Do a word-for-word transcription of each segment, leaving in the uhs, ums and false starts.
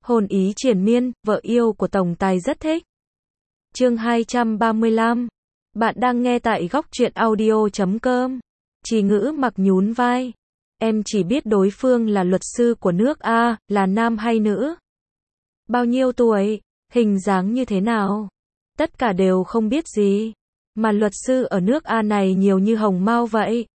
Hồn ý triền miên, vợ yêu của tổng tài rất thích. Chương hai trăm ba mươi lăm. Bạn đang nghe tại góc truyện audio chấm com. Trì Ngữ Mặc nhún vai. Em chỉ biết đối phương là luật sư của nước A, là nam hay nữ? Bao nhiêu tuổi? Hình dáng như thế nào? Tất cả đều không biết gì. Mà luật sư ở nước A này nhiều như hồng mao vậy.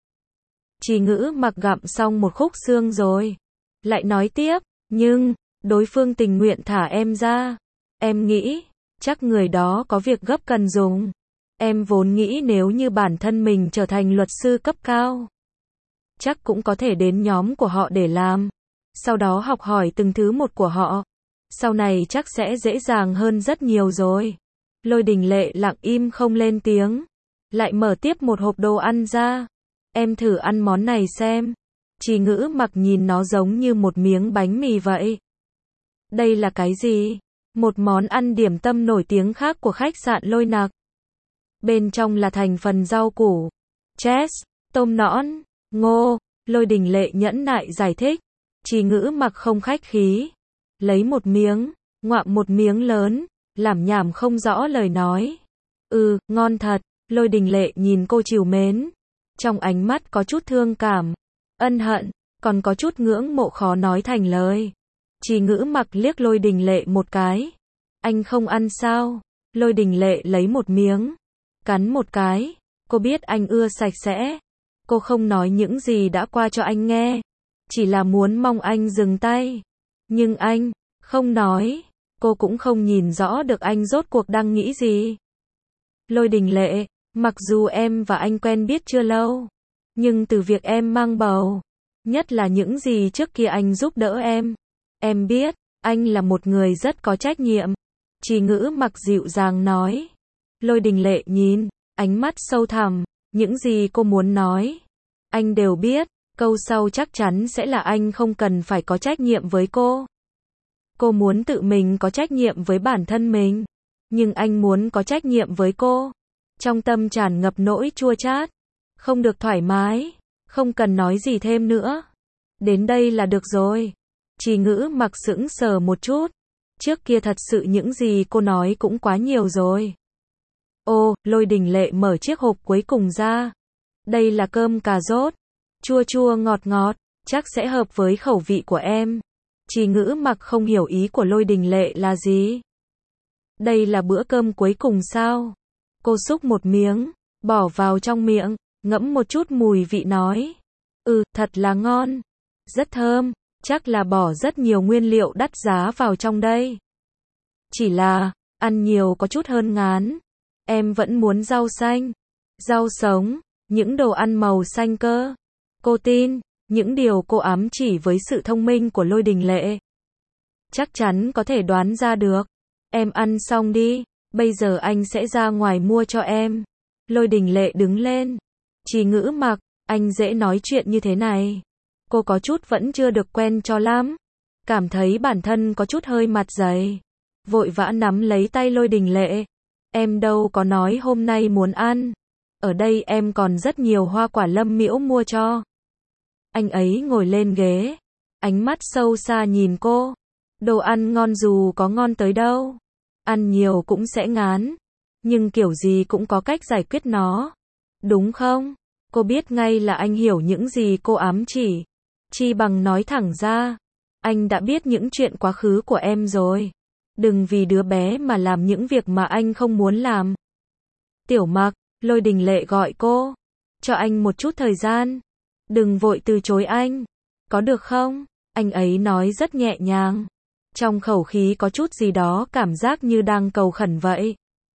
Trì Ngữ Mặc gặm xong một khúc xương rồi. Lại nói tiếp, nhưng, đối phương tình nguyện thả em ra. Em nghĩ, chắc người đó có việc gấp cần dùng. Em vốn nghĩ nếu như bản thân mình trở thành luật sư cấp cao, chắc cũng có thể đến nhóm của họ để làm. Sau đó học hỏi từng thứ một của họ. Sau này chắc sẽ dễ dàng hơn rất nhiều rồi. Lôi Đình Lệ lặng im không lên tiếng. Lại mở tiếp một hộp đồ ăn ra. Em thử ăn món này xem. Trì Ngữ Mặc nhìn nó giống như một miếng bánh mì vậy. Đây là cái gì? Một món ăn điểm tâm nổi tiếng khác của khách sạn Lôi Nặc. Bên trong là thành phần rau củ, chess, tôm nõn, ngô. Lôi Đình Lệ nhẫn nại giải thích. Trì Ngữ Mặc không khách khí. Lấy một miếng, ngoạm một miếng lớn, làm nhảm không rõ lời nói. Ừ, ngon thật. Lôi Đình Lệ nhìn cô trìu mến. Trong ánh mắt có chút thương cảm, ân hận, còn có chút ngưỡng mộ khó nói thành lời. Trì Ngữ Mặc liếc Lôi Đình Lệ một cái. Anh không ăn sao? Lôi Đình Lệ lấy một miếng, cắn một cái. Cô biết anh ưa sạch sẽ. Cô không nói những gì đã qua cho anh nghe. Chỉ là muốn mong anh dừng tay. Nhưng anh, không nói. Cô cũng không nhìn rõ được anh rốt cuộc đang nghĩ gì. Lôi Đình Lệ, mặc dù em và anh quen biết chưa lâu, nhưng từ việc em mang bầu, nhất là những gì trước kia anh giúp đỡ em, em biết, anh là một người rất có trách nhiệm. Trì Ngữ Mặc dịu dàng nói. Lôi Đình Lệ nhìn, ánh mắt sâu thẳm, những gì cô muốn nói, anh đều biết, câu sau chắc chắn sẽ là anh không cần phải có trách nhiệm với cô. Cô muốn tự mình có trách nhiệm với bản thân mình, nhưng anh muốn có trách nhiệm với cô. Trong tâm tràn ngập nỗi chua chát, không được thoải mái, không cần nói gì thêm nữa. Đến đây là được rồi. Trì Ngữ Mặc sững sờ một chút. Trước kia thật sự những gì cô nói cũng quá nhiều rồi. Ô, Lôi Đình Lệ mở chiếc hộp cuối cùng ra. Đây là cơm cà rốt, chua chua ngọt ngọt, chắc sẽ hợp với khẩu vị của em. Trì Ngữ Mặc không hiểu ý của Lôi Đình Lệ là gì. Đây là bữa cơm cuối cùng sao? Cô xúc một miếng, bỏ vào trong miệng, ngẫm một chút mùi vị nói. Ừ, thật là ngon. Rất thơm, chắc là bỏ rất nhiều nguyên liệu đắt giá vào trong đây. Chỉ là, ăn nhiều có chút hơn ngán. Em vẫn muốn rau xanh, rau sống, những đồ ăn màu xanh cơ. Cô tin, những điều cô ám chỉ với sự thông minh của Lôi Đình Lệ. Chắc chắn có thể đoán ra được. Em ăn xong đi, bây giờ anh sẽ ra ngoài mua cho em. Lôi Đình Lệ đứng lên. Trì Ngữ Mặc, anh dễ nói chuyện như thế này. Cô có chút vẫn chưa được quen cho lắm. Cảm thấy bản thân có chút hơi mặt dày. Vội vã nắm lấy tay Lôi Đình Lệ. Em đâu có nói hôm nay muốn ăn. Ở đây em còn rất nhiều hoa quả Lâm Miễu mua cho. Anh ấy ngồi lên ghế. Ánh mắt sâu xa nhìn cô. Đồ ăn ngon dù có ngon tới đâu, ăn nhiều cũng sẽ ngán. Nhưng kiểu gì cũng có cách giải quyết nó. Đúng không? Cô biết ngay là anh hiểu những gì cô ám chỉ. Chi bằng nói thẳng ra. Anh đã biết những chuyện quá khứ của em rồi. Đừng vì đứa bé mà làm những việc mà anh không muốn làm. Tiểu Mặc, Lôi Đình Lệ gọi cô. Cho anh một chút thời gian. Đừng vội từ chối anh. Có được không? Anh ấy nói rất nhẹ nhàng. Trong khẩu khí có chút gì đó cảm giác như đang cầu khẩn vậy.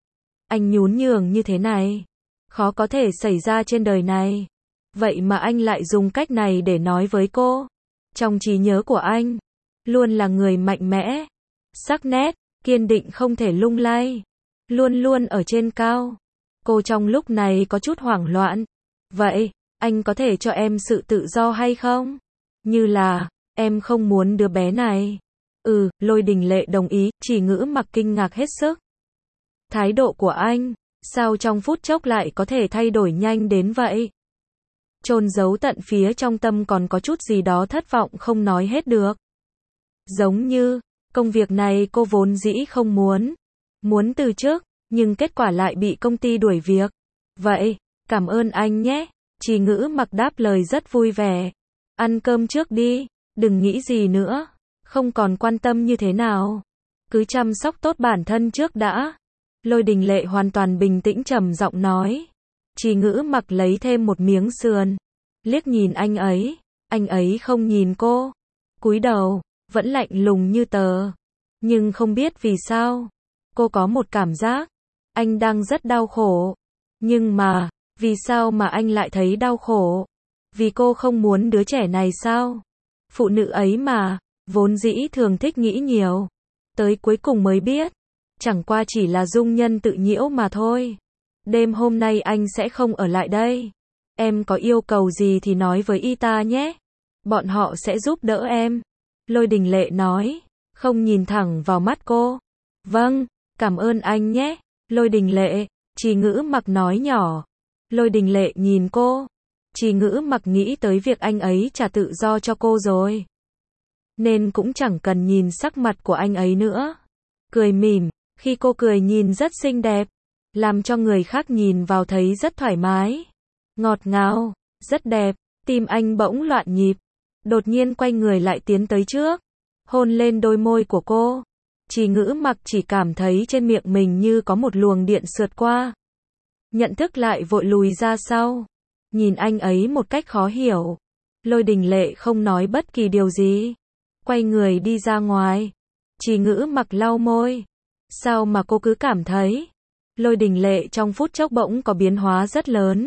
Anh nhún nhường như thế này, khó có thể xảy ra trên đời này. Vậy mà anh lại dùng cách này để nói với cô. Trong trí nhớ của anh, luôn là người mạnh mẽ, sắc nét, kiên định không thể lung lay. Luôn luôn ở trên cao. Cô trong lúc này có chút hoảng loạn. Vậy, anh có thể cho em sự tự do hay không? Như là, em không muốn đứa bé này. Ừ, Lôi Đình Lệ đồng ý. Trì Ngữ Mặc kinh ngạc hết sức. Thái độ của anh, sao trong phút chốc lại có thể thay đổi nhanh đến vậy? Chôn giấu tận phía trong tâm còn có chút gì đó thất vọng không nói hết được. Giống như, Công việc này cô vốn dĩ không muốn. Muốn từ chức, nhưng kết quả lại bị công ty đuổi việc. Vậy, cảm ơn anh nhé. Trì Ngữ Mặc đáp lời rất vui vẻ. Ăn cơm trước đi, đừng nghĩ gì nữa. Không còn quan tâm như thế nào. Cứ chăm sóc tốt bản thân trước đã. Lôi Đình Lệ hoàn toàn bình tĩnh trầm giọng nói. Trì Ngữ Mặc lấy thêm một miếng sườn. Liếc nhìn anh ấy. Anh ấy không nhìn cô. Cúi đầu, vẫn lạnh lùng như tờ. Nhưng không biết vì sao. Cô có một cảm giác. Anh đang rất đau khổ. Nhưng mà, vì sao mà anh lại thấy đau khổ? Vì cô không muốn đứa trẻ này sao? Phụ nữ ấy mà, vốn dĩ thường thích nghĩ nhiều. Tới cuối cùng mới biết. Chẳng qua chỉ là dung nhân tự nhiễu mà thôi. Đêm hôm nay anh sẽ không ở lại đây. Em có yêu cầu gì thì nói với y ta nhé. Bọn họ sẽ giúp đỡ em. Lôi Đình Lệ nói, không nhìn thẳng vào mắt cô. Vâng, cảm ơn anh nhé. Lôi Đình Lệ, Trì Ngữ Mặc nói nhỏ. Lôi Đình Lệ nhìn cô. Trì Ngữ Mặc nghĩ tới việc anh ấy trả tự do cho cô rồi. Nên cũng chẳng cần nhìn sắc mặt của anh ấy nữa. Cười mỉm, khi cô cười nhìn rất xinh đẹp. Làm cho người khác nhìn vào thấy rất thoải mái. Ngọt ngào, rất đẹp. Tim anh bỗng loạn nhịp. Đột nhiên quay người lại tiến tới trước. Hôn lên đôi môi của cô. Trì Ngữ Mặc chỉ cảm thấy trên miệng mình như có một luồng điện sượt qua. Nhận thức lại vội lùi ra sau. Nhìn anh ấy một cách khó hiểu. Lôi Đình Lệ không nói bất kỳ điều gì. Quay người đi ra ngoài. Trì Ngữ Mặc lau môi. Sao mà cô cứ cảm thấy. Lôi Đình Lệ trong phút chốc bỗng có biến hóa rất lớn.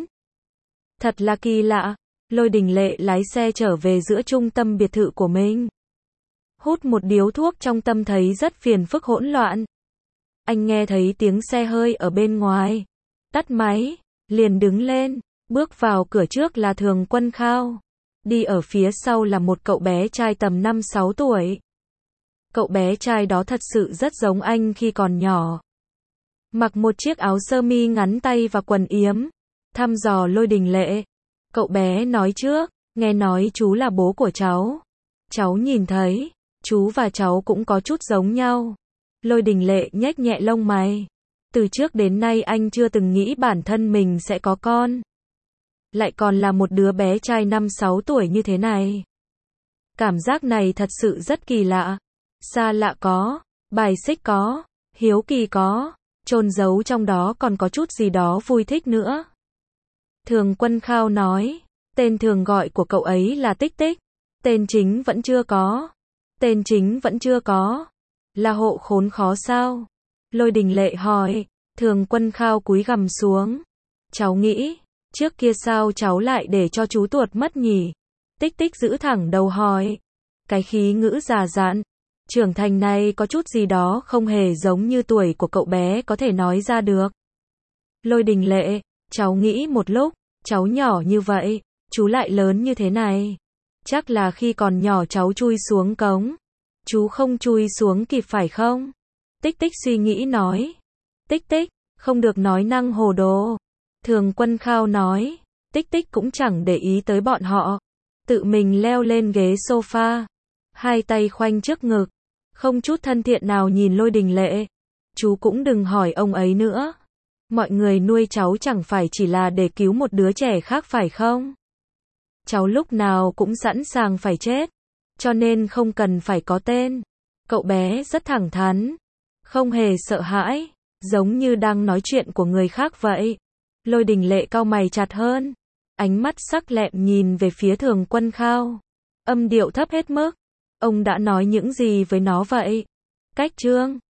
Thật là kỳ lạ. Lôi Đình Lệ lái xe trở về giữa trung tâm biệt thự của mình. Hút một điếu thuốc trong tâm thấy rất phiền phức hỗn loạn. Anh nghe thấy tiếng xe hơi ở bên ngoài. Tắt máy, liền đứng lên, bước vào cửa trước là Thường Quân Khao. Đi ở phía sau là một cậu bé trai tầm năm sáu tuổi. Cậu bé trai đó thật sự rất giống anh khi còn nhỏ. Mặc một chiếc áo sơ mi ngắn tay và quần yếm. Thăm dò Lôi Đình Lệ. Cậu bé nói trước, nghe nói chú là bố của cháu. Cháu nhìn thấy, chú và cháu cũng có chút giống nhau. Lôi Đình Lệ nhếch nhẹ lông mày. Từ trước đến nay anh chưa từng nghĩ bản thân mình sẽ có con. Lại còn là một đứa bé trai năm sáu tuổi như thế này. Cảm giác này thật sự rất kỳ lạ. Xa lạ có, bài xích có, hiếu kỳ có, chôn giấu trong đó còn có chút gì đó vui thích nữa. Thường Quân Khao nói, tên thường gọi của cậu ấy là Tích Tích. Tên chính vẫn chưa có. Tên chính vẫn chưa có. Là hộ khốn khó sao? Lôi Đình Lệ hỏi. Thường Quân Khao cúi gằm xuống. Cháu nghĩ, trước kia sao cháu lại để cho chú tuột mất nhỉ? Tích Tích giữ thẳng đầu hỏi. Cái khí ngữ già dặn, trưởng thành này có chút gì đó không hề giống như tuổi của cậu bé có thể nói ra được. Lôi Đình Lệ, cháu nghĩ một lúc, cháu nhỏ như vậy, chú lại lớn như thế này. Chắc là khi còn nhỏ cháu chui xuống cống. Chú không chui xuống kịp phải không? Tích Tích suy nghĩ nói. Tích Tích, không được nói năng hồ đồ. Thường Quân Khao nói. Tích Tích cũng chẳng để ý tới bọn họ. Tự mình leo lên ghế sofa. Hai tay khoanh trước ngực. Không chút thân thiện nào nhìn Lôi Đình Lệ. Chú cũng đừng hỏi ông ấy nữa. Mọi người nuôi cháu chẳng phải chỉ là để cứu một đứa trẻ khác phải không? Cháu lúc nào cũng sẵn sàng phải chết. Cho nên không cần phải có tên. Cậu bé rất thẳng thắn. Không hề sợ hãi. Giống như đang nói chuyện của người khác vậy. Lôi Đình Lệ cau mày chặt hơn. Ánh mắt sắc lẹm nhìn về phía Thường Quân Khao. Âm điệu thấp hết mức. Ông đã nói những gì với nó vậy? Cách chương